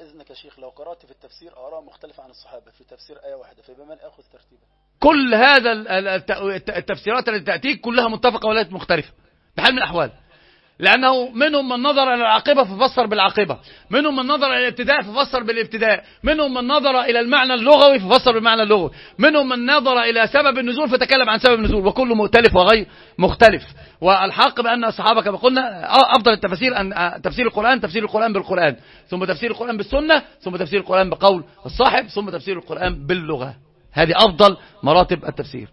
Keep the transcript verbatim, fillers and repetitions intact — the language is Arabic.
إذنك يا شيخ، لو قرأت في التفسير آراء مختلفة عن الصحابة في تفسير آية واحدة، فبمن أخذ ترتيبا؟ كل هذا التفسيرات التي تأتيك كلها متفقة ولا مختلفة بحال من الأحوال، لأنه منهم من نظر إلى العاقبة ففسر بالعاقبة، منهم من نظر إلى الابتداء ففسر بالابتداء، منهم من نظر إلى المعنى اللغوي ففسر بالمعنى اللغوي، منهم من نظر إلى سبب النزول فتكلم عن سبب النزول، وكله مختلف وغير مختلف. والحق بأن الصحابة كما قلنا أفضل التفسير أن تفسير القرآن تفسير القرآن بالقرآن، ثم تفسير القرآن بالسنة، ثم تفسير القرآن بقول الصاحب، ثم تفسير القرآن باللغة. هذه أفضل مراتب التفسير.